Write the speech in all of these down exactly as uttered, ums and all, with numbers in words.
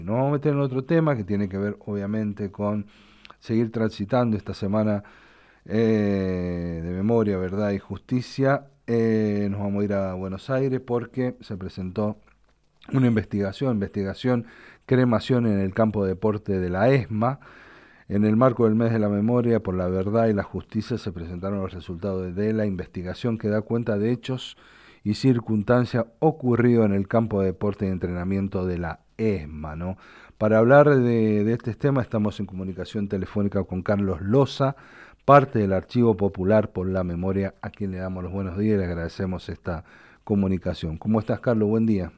Nos vamos a meter en otro tema que tiene que ver obviamente con seguir transitando esta semana eh, de memoria, verdad y justicia. Eh, nos vamos a ir a Buenos Aires porque se presentó una investigación, investigación cremación en el campo de deporte de la ESMA. En el marco del mes de la memoria por la verdad y la justicia se presentaron los resultados de la investigación que da cuenta de hechos y circunstancias ocurridos en el campo de deporte y entrenamiento de la ESMA, ¿no? Para hablar de, de este tema estamos en comunicación telefónica con Carlos Loza, parte del Archivo Popular por la Memoria, a quien le damos los buenos días y le agradecemos esta comunicación. ¿Cómo estás, Carlos? Buen día.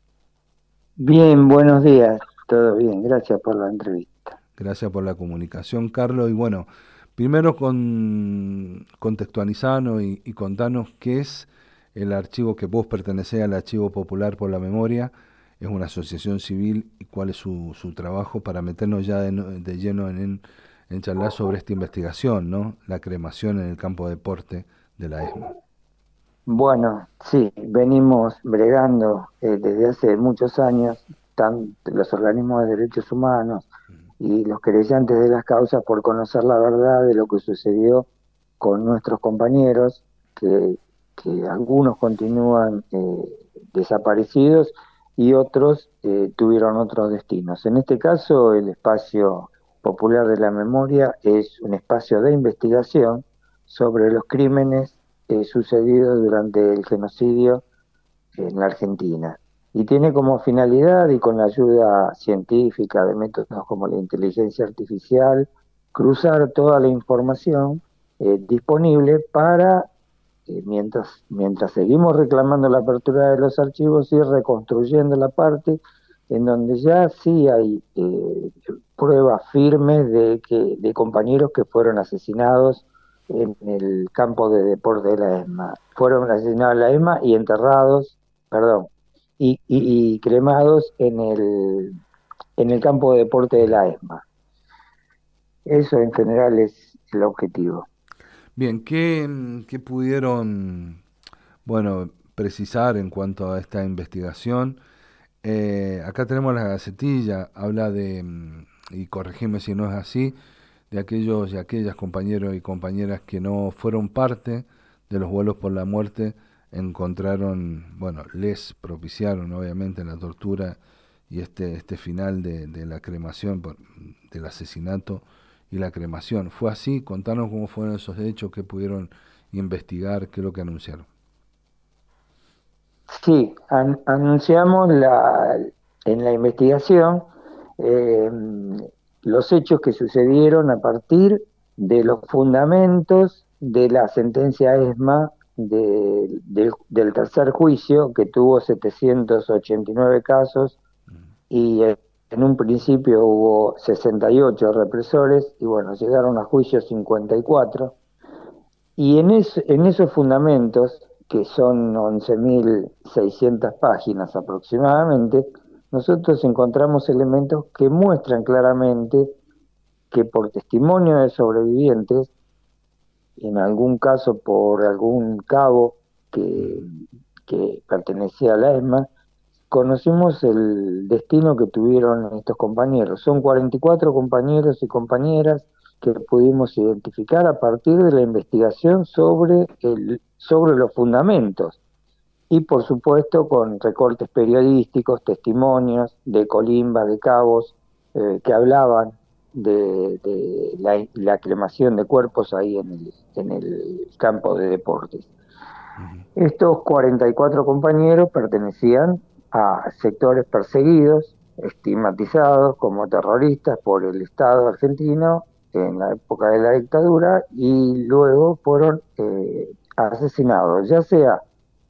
Bien, buenos días. Todo bien, gracias por la entrevista. Gracias por la comunicación, Carlos. Y bueno, primero con contextualizarnos y, y contarnos qué es el archivo que vos pertenecés al Archivo Popular por la Memoria. Es una asociación civil y cuál es su, su trabajo para meternos ya de, de lleno en, en, en charlar sobre esta investigación, ¿no? La cremación en el campo de deporte de la ESMA. Bueno, sí, venimos bregando eh, desde hace muchos años, tan, los organismos de derechos humanos y los querellantes de las causas por conocer la verdad de lo que sucedió con nuestros compañeros, que, que algunos continúan eh, desaparecidos y otros eh, tuvieron otros destinos. En este caso, el espacio popular de la memoria es un espacio de investigación sobre los crímenes eh, sucedidos durante el genocidio en la Argentina. Y tiene como finalidad, y con la ayuda científica de métodos como la inteligencia artificial, cruzar toda la información eh, disponible para, eh, mientras, mientras seguimos reclamando la apertura de los archivos, ir reconstruyendo la parte en donde ya sí hay eh, pruebas firmes de, que, de compañeros que fueron asesinados en el campo de deporte de la ESMA. Fueron asesinados en la ESMA y enterrados, perdón, y, y, y cremados en el, en el campo de deporte de la ESMA. Eso en general es el objetivo. Bien, ¿qué, qué pudieron, bueno, precisar en cuanto a esta investigación? Eh, acá tenemos la gacetilla, habla de, mm, y corregime si no es así, de aquellos y aquellas compañeros y compañeras que no fueron parte de los vuelos por la muerte, encontraron, bueno, les propiciaron obviamente la tortura y este, este final de, de la cremación, por- del asesinato y la cremación. ¿Fue así? Contanos cómo fueron esos hechos, qué pudieron investigar, qué es lo que anunciaron. Sí, an- anunciamos la, en la investigación eh, los hechos que sucedieron a partir de los fundamentos de la sentencia ESMA de- del del tercer juicio, que tuvo setecientos ochenta y nueve casos y eh, en un principio hubo sesenta y ocho represores y bueno, llegaron a juicio cincuenta y cuatro. Y en, es- en esos fundamentos, que son once mil seiscientas páginas aproximadamente, nosotros encontramos elementos que muestran claramente que por testimonio de sobrevivientes, en algún caso por algún cabo que, que pertenecía a la ESMA, conocimos el destino que tuvieron estos compañeros. Son cuarenta y cuatro compañeros y compañeras que pudimos identificar a partir de la investigación sobre, el, sobre los fundamentos y por supuesto con recortes periodísticos, testimonios de colimba, de cabos, eh, que hablaban de, de la, la, cremación de cuerpos ahí en el, en el campo de deportes. Ujú. Estos cuarenta y cuatro compañeros pertenecían a sectores perseguidos, estigmatizados como terroristas por el Estado argentino en la época de la dictadura y luego fueron eh, asesinados, ya sea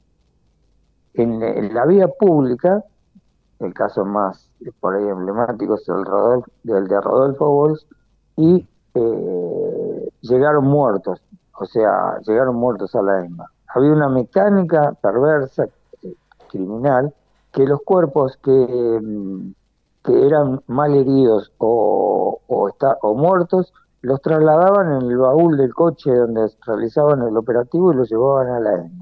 en, en, la vía pública, el caso más por ahí emblemático es el, Rodolfo, el de Rodolfo Bols, y eh, llegaron muertos, o sea, llegaron muertos a la ESMA. Había una mecánica perversa, eh, criminal, que los cuerpos que, mm, que eran mal heridos o, o, está, o muertos los trasladaban en el baúl del coche donde realizaban el operativo y los llevaban a la ESMA.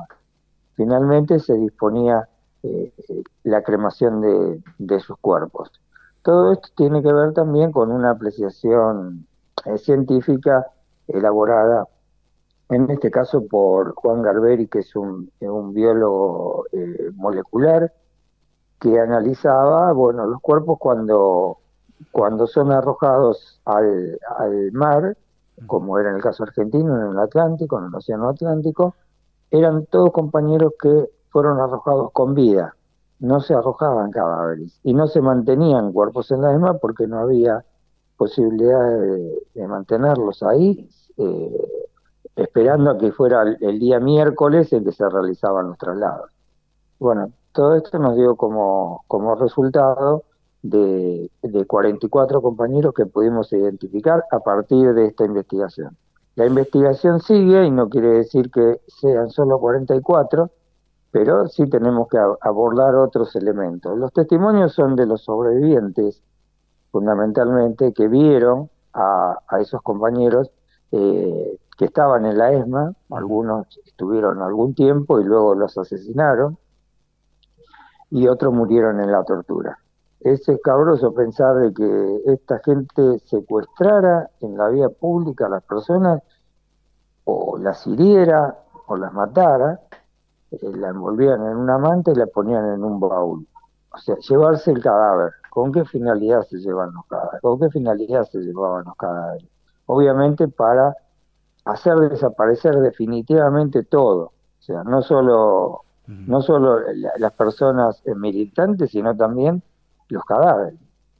Finalmente se disponía eh, la cremación de, de sus cuerpos. todo esto tiene que ver también con una apreciación eh, científica elaborada, en este caso por Juan Garberi, que es un, un biólogo eh, molecular, que analizaba, bueno, los cuerpos cuando, cuando son arrojados al, al mar, como era en el caso argentino, en el Atlántico, en el Océano Atlántico, eran todos compañeros que fueron arrojados con vida, no se arrojaban cadáveres y no se mantenían cuerpos en la ESMA porque no había posibilidad de, de mantenerlos ahí, eh, esperando a que fuera el, el día miércoles en que se realizaban los traslados. Bueno, todo esto nos dio como, como resultado de, de cuarenta y cuatro compañeros que pudimos identificar a partir de esta investigación. La investigación sigue y no quiere decir que sean solo cuarenta y cuatro, pero sí tenemos que abordar otros elementos. Los testimonios son de los sobrevivientes, fundamentalmente, que vieron a, a esos compañeros eh, que estaban en la ESMA, algunos estuvieron algún tiempo y luego los asesinaron, y otros murieron en la tortura. Es escabroso pensar de que esta gente secuestrara en la vía pública a las personas, o las hiriera, o las matara, eh, la envolvían en una manta y la ponían en un baúl. O sea, llevarse el cadáver. ¿Con qué finalidad se llevan los cadáveres? ¿Con qué finalidad se llevaban los cadáveres? Obviamente para hacer desaparecer definitivamente todo. O sea, no solo, no solo la, las personas militantes, sino también los cadáveres.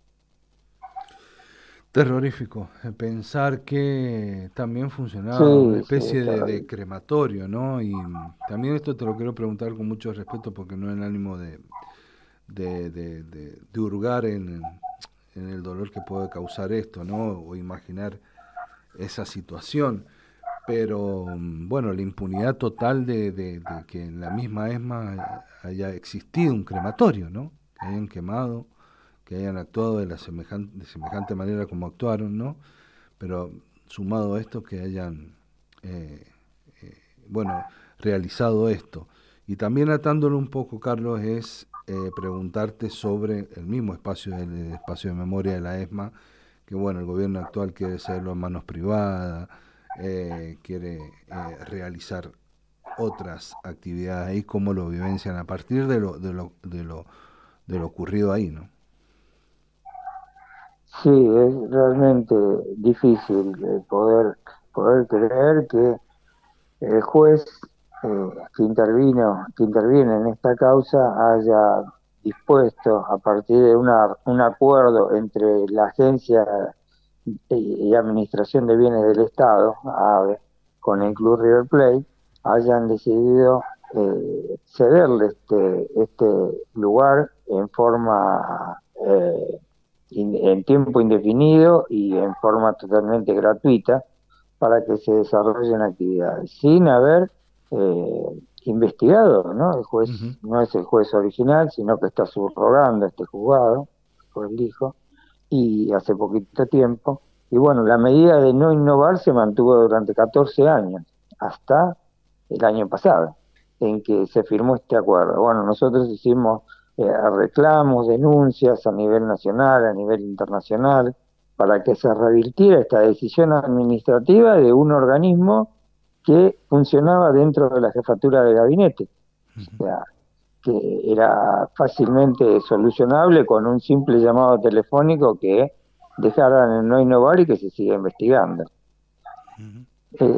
Terrorífico. Pensar que también funcionaba una Sí, sí, especie de, terrible. de crematorio, ¿no? Y también esto te lo quiero preguntar con mucho respeto porque no en ánimo de, de, de, de, de hurgar en, en el dolor que puede causar esto, ¿no? O imaginar esa situación. Pero bueno, la impunidad total de, de, de que en la misma ESMA haya existido un crematorio, ¿no? Que hayan quemado, que hayan actuado de la semejante, de semejante manera como actuaron, ¿no? Pero sumado a esto, que hayan, eh, eh, bueno, realizado esto. Y también atándolo un poco, Carlos, es eh, preguntarte sobre el mismo espacio, el espacio de memoria de la ESMA, que bueno, el gobierno actual quiere hacerlo en manos privadas, eh, quiere eh, realizar otras actividades ahí, cómo lo vivencian a partir de lo, de lo, de lo, de lo ocurrido ahí, ¿no? Sí, es realmente difícil eh, poder, poder creer que el juez eh, que intervino, que interviene en esta causa haya dispuesto a partir de una, un acuerdo entre la Agencia y, y Administración de Bienes del Estado, AVE, con el Club River Plate, hayan decidido eh, cederle este, este lugar en forma eh, in, en tiempo indefinido y en forma totalmente gratuita para que se desarrollen actividades, sin haber eh, investigado, ¿no? El juez Uh-huh. no es el juez original, sino que está subrogando este juzgado, fue el dijo, y hace poquito tiempo. Y bueno, la medida de no innovar se mantuvo durante catorce años, hasta el año pasado, en que se firmó este acuerdo. Bueno, nosotros hicimos eh, reclamos, denuncias a nivel nacional, a nivel internacional, para que se revirtiera esta decisión administrativa de un organismo que funcionaba dentro de la jefatura de gabinete. O sea, que era fácilmente solucionable con un simple llamado telefónico que dejaran el no innovar y que se siga investigando. Uh-huh.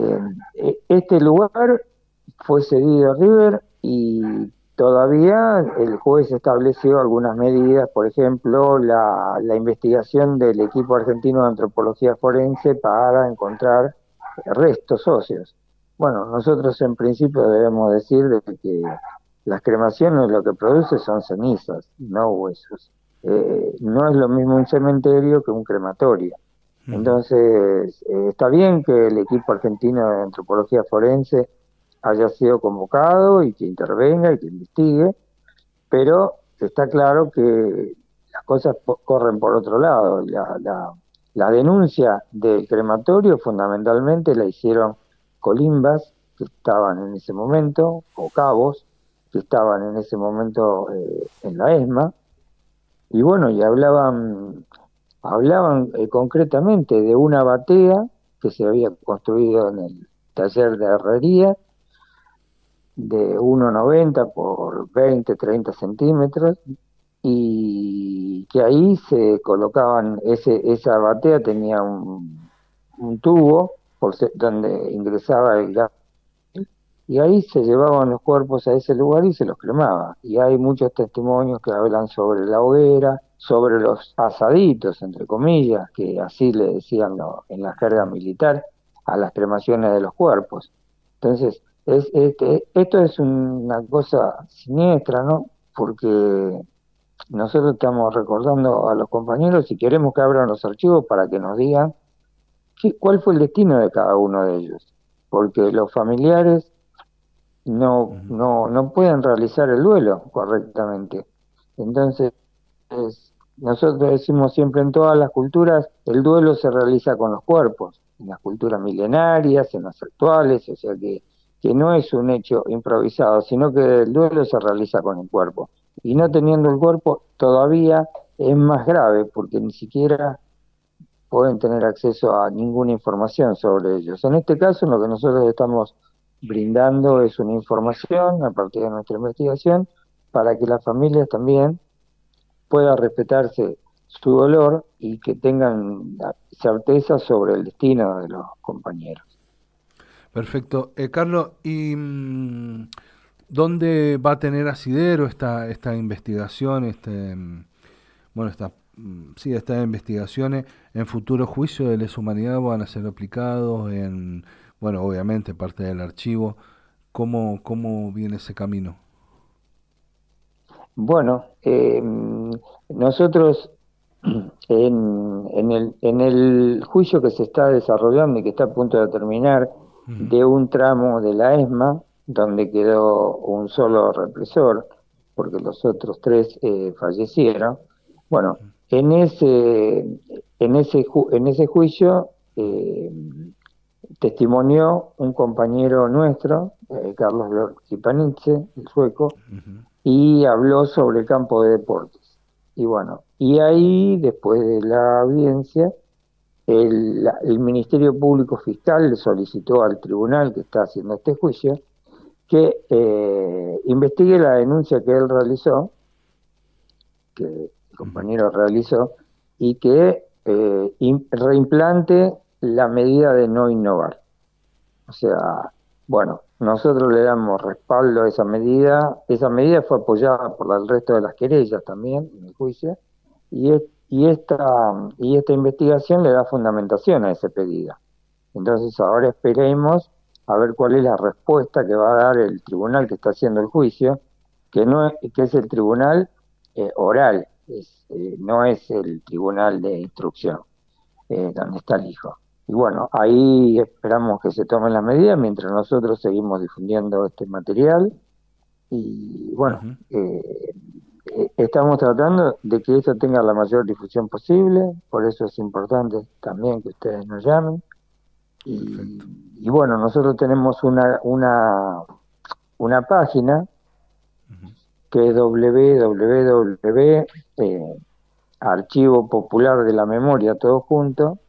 Eh, este lugar fue cedido a River y todavía el juez estableció algunas medidas, por ejemplo, la, la investigación del equipo argentino de antropología forense para encontrar restos óseos. Bueno, nosotros en principio debemos decir de que las cremaciones lo que produce son cenizas, no huesos. Eh, no es lo mismo un cementerio que un crematorio. Uh-huh. Entonces, eh, está bien que el equipo argentino de antropología forense haya sido convocado y que intervenga y que investigue, pero está claro que las cosas po- corren por otro lado. La, la, la denuncia del crematorio fundamentalmente la hicieron colimbas que estaban en ese momento, o cabos que estaban en ese momento eh, en la ESMA, y bueno, y hablaban, hablaban eh, concretamente de una batea que se había construido en el taller de herrería de uno noventa por veinte treinta centímetros, y que ahí se colocaban, ese, esa batea tenía un, un tubo por se- donde ingresaba el gas, y ahí se llevaban los cuerpos a ese lugar y se los cremaba. Y hay muchos testimonios que hablan sobre la hoguera, sobre los asaditos, entre comillas, que así le decían lo- en la jerga militar, a las cremaciones de los cuerpos. Entonces, es, este, esto es una cosa siniestra, ¿no? Porque nosotros estamos recordando a los compañeros y queremos que abran los archivos para que nos digan qué, cuál fue el destino de cada uno de ellos. Porque los familiares no, Ujú. no, no pueden realizar el duelo correctamente. Entonces, nosotros decimos siempre en todas las culturas, el duelo se realiza con los cuerpos, en las culturas milenarias, en las actuales, o sea que, que no es un hecho improvisado, sino que el duelo se realiza con el cuerpo. Y no teniendo el cuerpo, todavía es más grave, porque ni siquiera pueden tener acceso a ninguna información sobre ellos. En este caso, lo que nosotros estamos brindando es una información a partir de nuestra investigación para que las familias también puedan respetarse su dolor y que tengan la certeza sobre el destino de los compañeros. Perfecto. Eh, Carlos, ¿y mm, dónde va a tener asidero esta, esta investigación, este, mm, bueno, esta, mm, sí, estas investigaciones en futuros juicios de lesa humanidad van a ser aplicados en, bueno, obviamente parte del archivo? ¿Cómo, cómo viene ese camino? Bueno, eh, nosotros en, en el, en el juicio que se está desarrollando y que está a punto de terminar Ujú, de un tramo de la ESMA, donde quedó un solo represor, porque los otros tres eh, fallecieron. Bueno, en ese, en ese, ju- en ese juicio eh, testimonió un compañero nuestro, eh, Carlos Kipanidze, el sueco, ujú, y habló sobre el campo de deportes. Y bueno, y ahí, después de la audiencia, el, la- el Ministerio Público Fiscal le solicitó al tribunal que está haciendo este juicio que eh, investigue la denuncia que él realizó, que el ujú. compañero realizó, y que eh, im- reimplante la medida de no innovar. O sea, bueno, nosotros le damos respaldo a esa medida. Esa medida fue apoyada por el resto de las querellas también en el juicio. Y, es- y, esta, y esta investigación le da fundamentación a ese pedido. Entonces ahora esperemos a ver cuál es la respuesta que va a dar el tribunal que está haciendo el juicio, que, no es, que es el tribunal eh, oral, es, eh, no es el tribunal de instrucción eh, donde está el hijo. Y bueno, ahí esperamos que se tomen las medidas mientras nosotros seguimos difundiendo este material y bueno, Ujú. eh, eh, estamos tratando de que esto tenga la mayor difusión posible, por eso es importante también que ustedes nos llamen. Perfecto. Y, y bueno, nosotros tenemos una, una, una página Ujú, que es w w w punto archivo popular de la memoria todo junto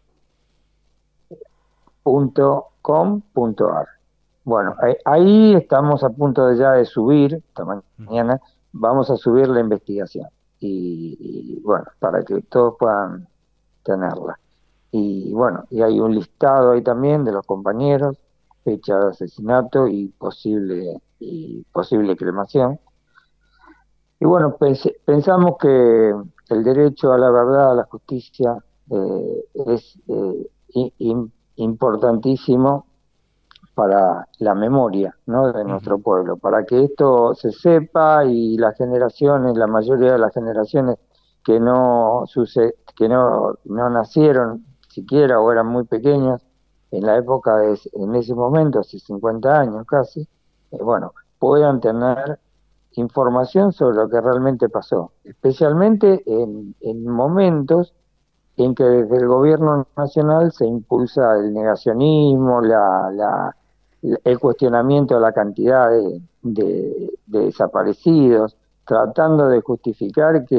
punto com punto ar. Bueno, ahí, ahí estamos a punto de ya de subir, esta ujú. mañana, vamos a subir la investigación. Y, y, bueno, para que todos puedan tenerla. Y bueno, y hay un listado ahí también de los compañeros, fecha de asesinato y posible, y posible cremación. Y bueno, pens- pensamos que el derecho a la verdad, a la justicia, eh, es eh, i- im- importantísimo para la memoria, ¿no?, de Ujú. nuestro pueblo, para que esto se sepa y las generaciones, la mayoría de las generaciones que no suce- que no, no nacieron siquiera o eran muy pequeños en la época de, en ese momento, hace cincuenta años casi, eh, bueno, puedan tener información sobre lo que realmente pasó, especialmente en, en momentos en que desde el gobierno nacional se impulsa el negacionismo, la, la- el cuestionamiento de la cantidad de, de- de desaparecidos, tratando de justificar que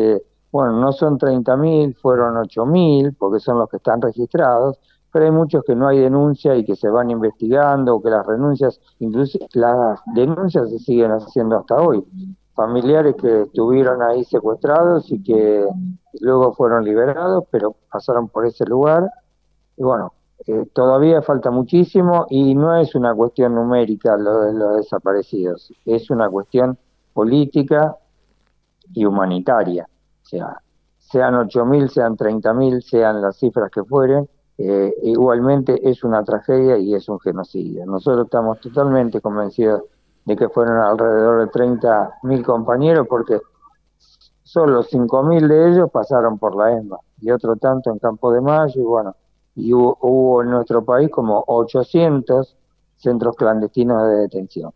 Bueno, no son treinta mil, fueron ocho mil, porque son los que están registrados, pero hay muchos que no hay denuncia y que se van investigando, o que las renuncias, incluso las denuncias se siguen haciendo hasta hoy. Familiares que estuvieron ahí secuestrados y que luego fueron liberados, pero pasaron por ese lugar. Y bueno, eh, todavía falta muchísimo y no es una cuestión numérica lo de los desaparecidos, es una cuestión política y humanitaria. O sea, sean ocho mil, sean treinta mil, sean las cifras que fueren, eh, igualmente es una tragedia y es un genocidio. Nosotros estamos totalmente convencidos de que fueron alrededor de treinta mil compañeros, porque solo cinco mil de ellos pasaron por la ESMA y otro tanto en Campo de Mayo, y bueno, y hubo, hubo en nuestro país como ochocientos centros clandestinos de detención.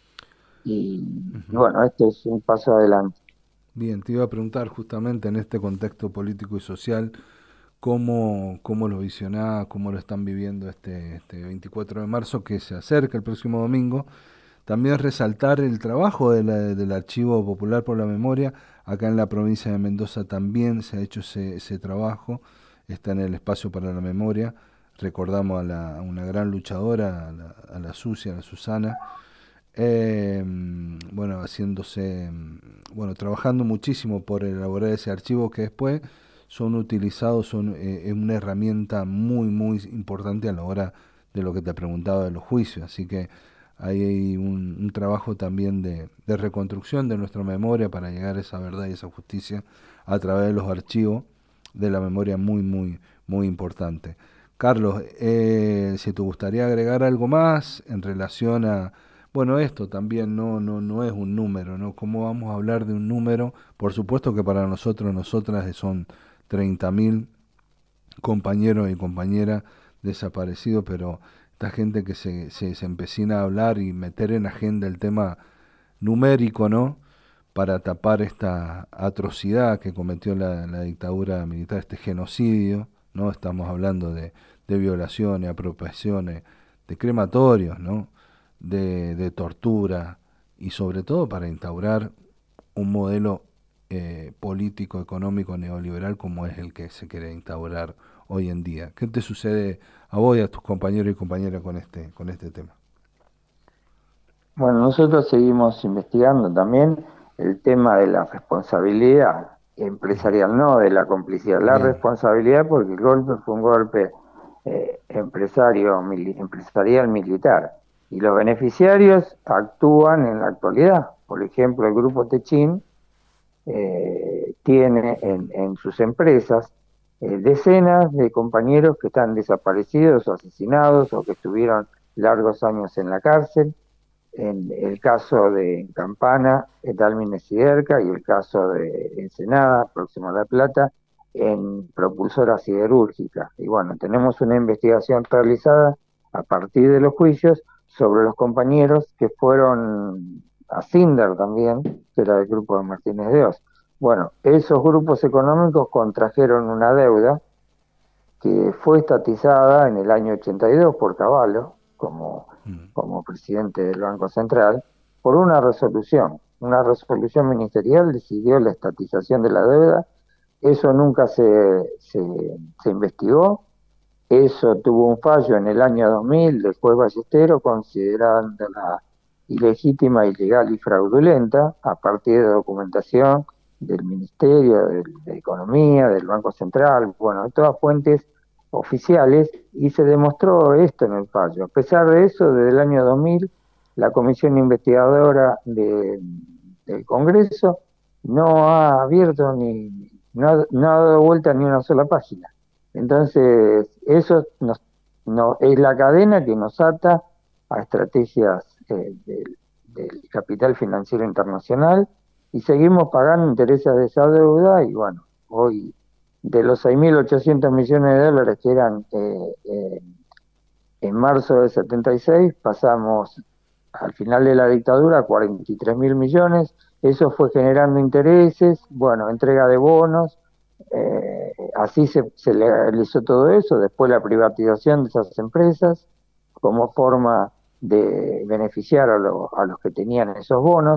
Y, y Ujú. bueno, esto es un paso adelante. Bien, te iba a preguntar justamente en este contexto político y social, cómo, cómo lo visionás, cómo lo están viviendo este, este veinticuatro de marzo que se acerca el próximo domingo. También resaltar el trabajo de la- del Archivo Popular por la Memoria. Acá en la provincia de Mendoza también se ha hecho ese, ese trabajo. Está en el Espacio para la Memoria. Recordamos a, la, a una gran luchadora, a la, a la Sucia, a la Susana. Eh, bueno, haciéndose, bueno, trabajando muchísimo por elaborar ese archivo que después son utilizados, son eh, es una herramienta muy, muy importante a la hora de lo que te preguntaba de los juicios. Así que ahí hay un, un trabajo también de, de reconstrucción de nuestra memoria para llegar a esa verdad y esa justicia a través de los archivos de la memoria muy, muy, muy importante. Carlos, eh, si te gustaría agregar algo más en relación a, bueno, esto también no, no, no es un número, ¿no? ¿Cómo vamos a hablar de un número? Por supuesto que para nosotros, nosotras son treinta mil compañeros y compañeras desaparecidos, pero esta gente que se, se, se empecina a hablar y meter en agenda el tema numérico, ¿no? Para tapar esta atrocidad que cometió la, la dictadura militar, este genocidio, ¿no? Estamos hablando de, de violaciones, apropiaciones, de crematorios, ¿no? De, de tortura y sobre todo para instaurar un modelo eh, político, económico, neoliberal como es el que se quiere instaurar hoy en día. ¿Qué te sucede a vos y a tus compañeros y compañeras con este, con este tema? Bueno, nosotros seguimos investigando también el tema de la responsabilidad empresarial, no de la complicidad, la Bien, responsabilidad, porque el golpe fue un golpe eh, empresario, mili- empresarial militar, y los beneficiarios actúan en la actualidad. Por ejemplo, el grupo Techin eh, tiene en, en sus empresas eh, decenas de compañeros que están desaparecidos o asesinados o que estuvieron largos años en la cárcel. En el caso de Campana, en Dalmine Siderca, y el caso de Ensenada, próximo a La Plata, en propulsora siderúrgica. Y bueno, tenemos una investigación realizada a partir de los juicios sobre los compañeros que fueron a Cinder también, que era del grupo de Martínez de Oz. Bueno, esos grupos económicos contrajeron una deuda que fue estatizada en el año ochenta y dos por Cavallo, como, mm, como presidente del Banco Central, por una resolución. Una resolución ministerial decidió la estatización de la deuda. Eso nunca se, se, se investigó. Eso tuvo un fallo en el año dos mil del juez Ballestero, considerándola ilegítima, ilegal y fraudulenta, a partir de documentación del Ministerio de, de Economía, del Banco Central, bueno, de todas fuentes oficiales, y se demostró esto en el fallo. A pesar de eso, desde el año dos mil, la Comisión Investigadora de, del Congreso no ha abierto ni, no ha, no ha dado vuelta ni una sola página. Entonces, eso nos, no, es la cadena que nos ata a estrategias eh, del, del capital financiero internacional, y seguimos pagando intereses de esa deuda. Y bueno, hoy de los seis mil ochocientos millones de dólares que eran eh, eh, en marzo del setenta y seis, pasamos al final de la dictadura a cuarenta y tres mil millones. Eso fue generando intereses, bueno, entrega de bonos, eh, así se, se realizó todo eso. Después la privatización de esas empresas como forma de beneficiar a, lo, a los que tenían esos bonos.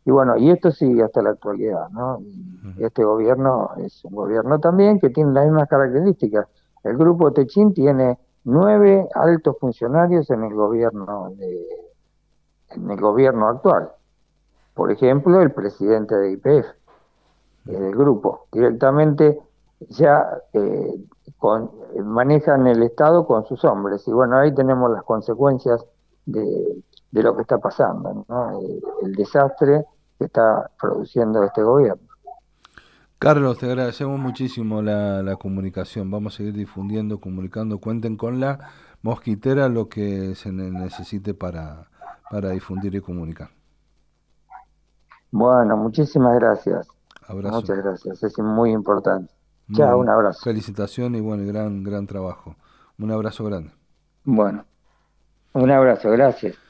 Y bueno, y esto sigue hasta la actualidad, ¿no? Y este gobierno es un gobierno también que tiene las mismas características. El Grupo Techín tiene nueve altos funcionarios en el gobierno de, en el gobierno actual. Por ejemplo, el presidente de Y P F, eh, del grupo, directamente ya eh, con, manejan el Estado con sus hombres. Y bueno, ahí tenemos las consecuencias de, de lo que está pasando, ¿no? El, el desastre que está produciendo este gobierno. Carlos, te agradecemos muchísimo la, la comunicación. Vamos a seguir difundiendo, comunicando. Cuenten con la mosquitera lo que se ne- necesite para, para difundir y comunicar. Bueno, muchísimas gracias. Abrazo. Muchas gracias, es muy importante. Chao, un Muy, abrazo. felicitaciones y bueno, gran, gran trabajo. Un abrazo grande. Bueno, un abrazo, gracias.